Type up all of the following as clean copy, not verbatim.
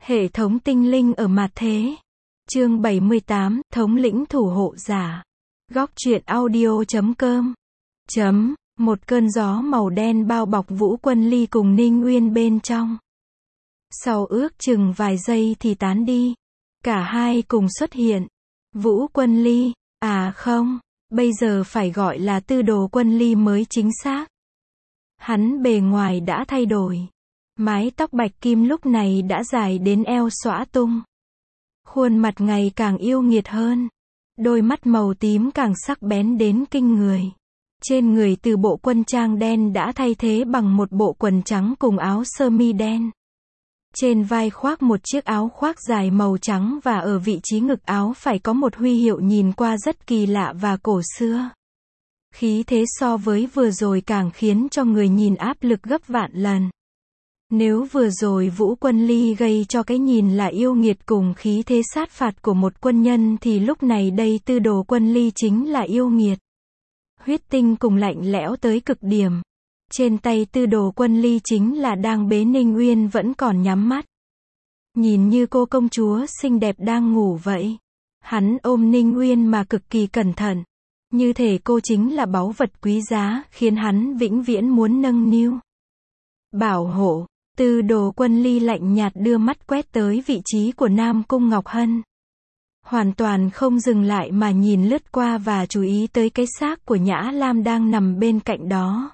Hệ thống tinh linh ở mạt thế. Chương 78, thống lĩnh thủ hộ giả. Góc truyện audio.com. Một cơn gió màu đen bao bọc Vũ Quân Ly cùng Ninh Uyên bên trong. Sau ước chừng vài giây thì tán đi. Cả hai cùng xuất hiện. Vũ Quân Ly, à không, bây giờ phải gọi là Tư Đồ Quân Ly mới chính xác. Hắn bề ngoài đã thay đổi. Mái tóc bạch kim lúc này đã dài đến eo xõa tung. Khuôn mặt ngày càng yêu nghiệt hơn. Đôi mắt màu tím càng sắc bén đến kinh người. Trên người từ bộ quân trang đen đã thay thế bằng một bộ quần trắng cùng áo sơ mi đen. Trên vai khoác một chiếc áo khoác dài màu trắng và ở vị trí ngực áo phải có một huy hiệu nhìn qua rất kỳ lạ và cổ xưa. Khí thế so với vừa rồi càng khiến cho người nhìn áp lực gấp vạn lần. Nếu vừa rồi Vũ Quân Ly gây cho cái nhìn là yêu nghiệt cùng khí thế sát phạt của một quân nhân thì lúc này đây Tư Đồ Quân Ly chính là yêu nghiệt. Huyết tinh cùng lạnh lẽo tới cực điểm. Trên tay Tư Đồ Quân Ly chính là đang bế Ninh Uyên vẫn còn nhắm mắt. Nhìn như cô công chúa xinh đẹp đang ngủ vậy. Hắn ôm Ninh Uyên mà cực kỳ cẩn thận. Như thể cô chính là báu vật quý giá, khiến hắn vĩnh viễn muốn nâng niu. Bảo hộ. Tư Đồ Quân Ly lạnh nhạt đưa mắt quét tới vị trí của Nam Cung Ngọc Hân. Hoàn toàn không dừng lại mà nhìn lướt qua và chú ý tới cái xác của Nhã Lam đang nằm bên cạnh đó.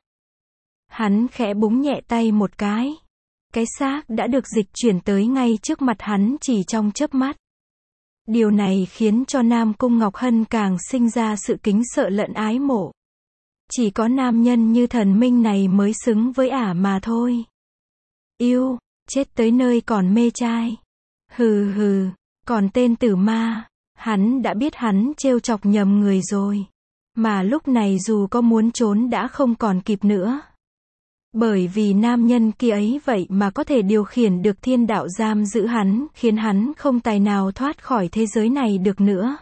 Hắn khẽ búng nhẹ tay một cái. Cái xác đã được dịch chuyển tới ngay trước mặt hắn chỉ trong chớp mắt. Điều này khiến cho Nam Cung Ngọc Hân càng sinh ra sự kính sợ lẫn ái mộ. Chỉ có nam nhân như thần minh này mới xứng với ả mà thôi. Yêu, chết tới nơi còn mê trai. Hừ hừ, còn tên tử ma, hắn đã biết hắn trêu chọc nhầm người rồi. Mà lúc này dù có muốn trốn đã không còn kịp nữa. Bởi vì nam nhân kia ấy vậy mà có thể điều khiển được thiên đạo giam giữ hắn, khiến hắn không tài nào thoát khỏi thế giới này được nữa.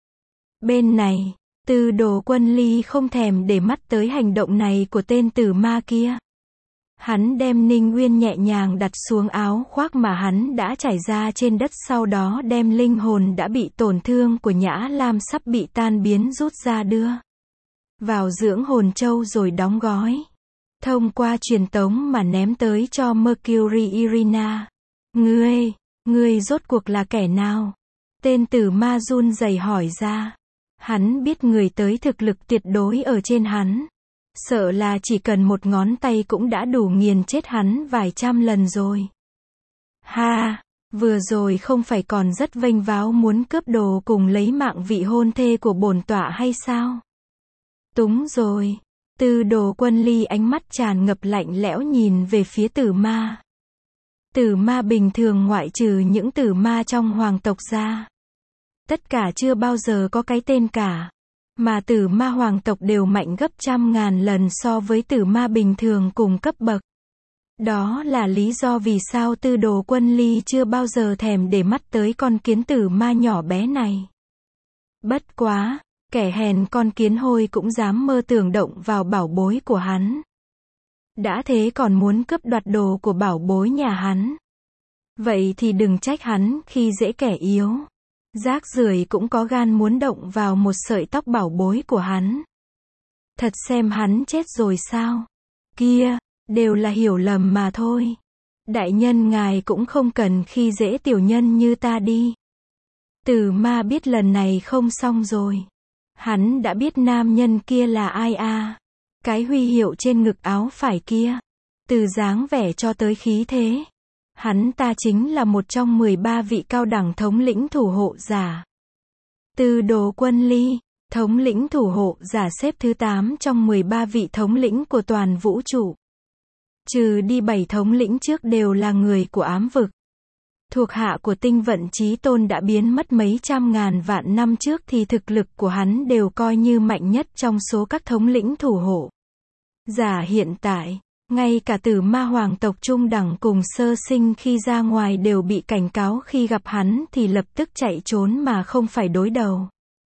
Bên này, Tư Đồ Quân Ly không thèm để mắt tới hành động này của tên tử ma kia. Hắn đem Ninh Uyên nhẹ nhàng đặt xuống áo khoác mà hắn đã trải ra trên đất, sau đó đem linh hồn đã bị tổn thương của Nhã Lam sắp bị tan biến rút ra đưa vào dưỡng hồn châu rồi đóng gói. Thông qua truyền tống mà ném tới cho Mercury Irina. Ngươi rốt cuộc là kẻ nào? Tên tử ma run rẩy hỏi ra. Hắn biết người tới thực lực tuyệt đối ở trên hắn. Sợ là chỉ cần một ngón tay cũng đã đủ nghiền chết hắn vài trăm lần rồi. Ha, vừa rồi không phải còn rất vênh váo muốn cướp đồ cùng lấy mạng vị hôn thê của bổn tọa hay sao? Túng rồi. Tư Đồ Quân Ly ánh mắt tràn ngập lạnh lẽo nhìn về phía tử ma. Tử ma bình thường ngoại trừ những tử ma trong hoàng tộc ra. Tất cả chưa bao giờ có cái tên cả. Mà tử ma hoàng tộc đều mạnh gấp trăm ngàn lần so với tử ma bình thường cùng cấp bậc. Đó là lý do vì sao Tư Đồ Quân Ly chưa bao giờ thèm để mắt tới con kiến tử ma nhỏ bé này. Bất quá, kẻ hèn con kiến hôi cũng dám mơ tưởng động vào bảo bối của hắn. Đã thế còn muốn cướp đoạt đồ của bảo bối nhà hắn. Vậy thì đừng trách hắn khi dễ kẻ yếu. Rác rưởi cũng có gan muốn động vào một sợi tóc bảo bối của hắn. Thật xem hắn chết rồi sao? Kia, đều là hiểu lầm mà thôi. Đại nhân ngài cũng không cần khi dễ tiểu nhân như ta đi. Tử ma biết lần này không xong rồi. Hắn đã biết nam nhân kia là ai à? Cái huy hiệu trên ngực áo phải kia. Từ dáng vẻ cho tới khí thế. Hắn ta chính là một trong 13 vị cao đẳng thống lĩnh thủ hộ giả. Tư Đồ Quân Ly, thống lĩnh thủ hộ giả xếp thứ 8 trong 13 vị thống lĩnh của toàn vũ trụ. Trừ đi 7 thống lĩnh trước đều là người của ám vực. Thuộc hạ của tinh vận chí tôn đã biến mất mấy trăm ngàn vạn năm trước thì thực lực của hắn đều coi như mạnh nhất trong số các thống lĩnh thủ hộ giả hiện tại. Ngay cả tử ma hoàng tộc trung đẳng cùng sơ sinh khi ra ngoài đều bị cảnh cáo khi gặp hắn thì lập tức chạy trốn mà không phải đối đầu.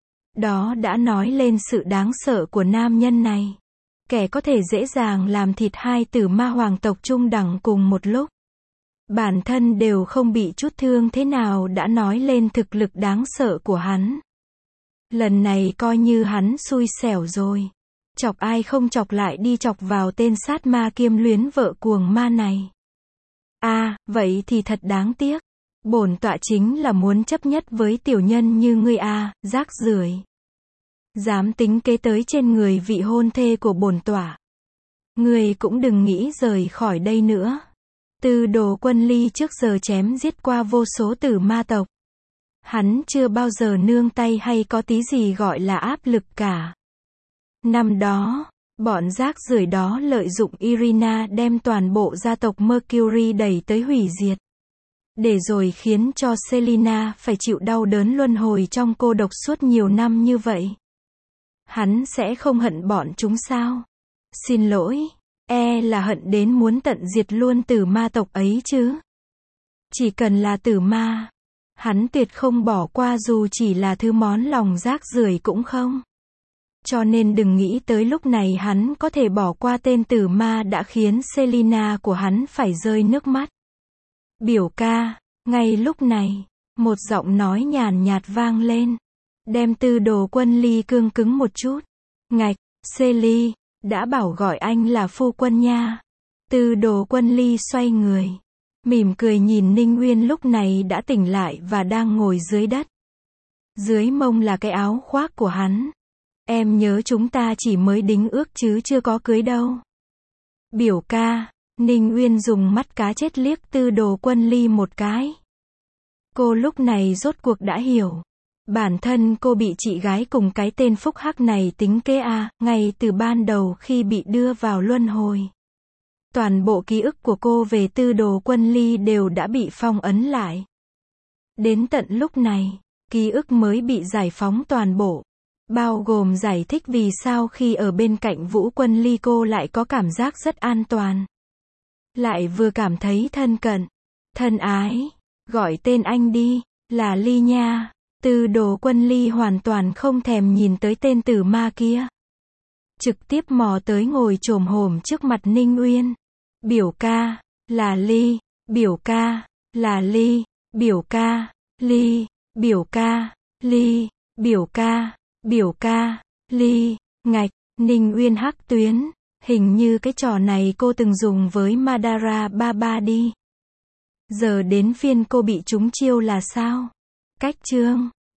Đó đã nói lên sự đáng sợ của nam nhân này. Kẻ có thể dễ dàng làm thịt hai tử ma hoàng tộc trung đẳng cùng một lúc. Bản thân đều không bị chút thương thế nào đã nói lên thực lực đáng sợ của hắn. Lần này coi như hắn xui xẻo rồi. Chọc ai không chọc lại đi chọc vào tên sát ma kiêm luyến vợ cuồng ma này. Vậy thì thật đáng tiếc. Bổn tọa chính là muốn chấp nhất với tiểu nhân như ngươi rác rưởi. Dám tính kế tới trên người vị hôn thê của bổn tọa. Ngươi cũng đừng nghĩ rời khỏi đây nữa. Tư Đồ Quân Ly trước giờ chém giết qua vô số tử ma tộc. Hắn chưa bao giờ nương tay hay có tí gì gọi là áp lực cả. Năm đó, bọn rác rưởi đó lợi dụng Irina đem toàn bộ gia tộc Mercury đẩy tới hủy diệt. Để rồi khiến cho Selina phải chịu đau đớn luân hồi trong cô độc suốt nhiều năm như vậy. Hắn sẽ không hận bọn chúng sao? Xin lỗi, là hận đến muốn tận diệt luôn tử ma tộc ấy chứ. Chỉ cần là tử ma, hắn tuyệt không bỏ qua dù chỉ là thứ món lòng rác rưởi cũng không. Cho nên đừng nghĩ tới lúc này hắn có thể bỏ qua tên tử ma đã khiến Selina của hắn phải rơi nước mắt. Biểu ca, ngay lúc này, một giọng nói nhàn nhạt vang lên, đem Tư Đồ Quân Ly cương cứng một chút. Ngạch, Seli, đã bảo gọi anh là phu quân nha. Tư Đồ Quân Ly xoay người, mỉm cười nhìn Ninh Uyên lúc này đã tỉnh lại và đang ngồi dưới đất. Dưới mông là cái áo khoác của hắn. Em nhớ chúng ta chỉ mới đính ước chứ chưa có cưới đâu. Biểu ca, Ninh Uyên dùng mắt cá chết liếc Tư Đồ Quân Ly một cái. Cô lúc này rốt cuộc đã hiểu. Bản thân cô bị chị gái cùng cái tên phúc hắc này tính kế ngay từ ban đầu khi bị đưa vào luân hồi. Toàn bộ ký ức của cô về Tư Đồ Quân Ly đều đã bị phong ấn lại. Đến tận lúc này, ký ức mới bị giải phóng toàn bộ. Bao gồm giải thích vì sao khi ở bên cạnh Vũ Quân Ly cô lại có cảm giác rất an toàn. Lại vừa cảm thấy thân cận, thân ái. Gọi tên anh đi, là Ly nha. Tư Đồ Quân Ly hoàn toàn không thèm nhìn tới tên tử ma kia. Trực tiếp mò tới ngồi chồm hổm trước mặt Ninh Uyên. Biểu ca, là Ly, biểu ca, là Ly, biểu ca, Ly, biểu ca, Ly, biểu ca, biểu ca, Ly, ngạch, Ninh Uyên hắc tuyến. Hình như cái trò này cô từng dùng với Madara Baba đi. Giờ đến phiên cô bị trúng chiêu là sao? Cách chương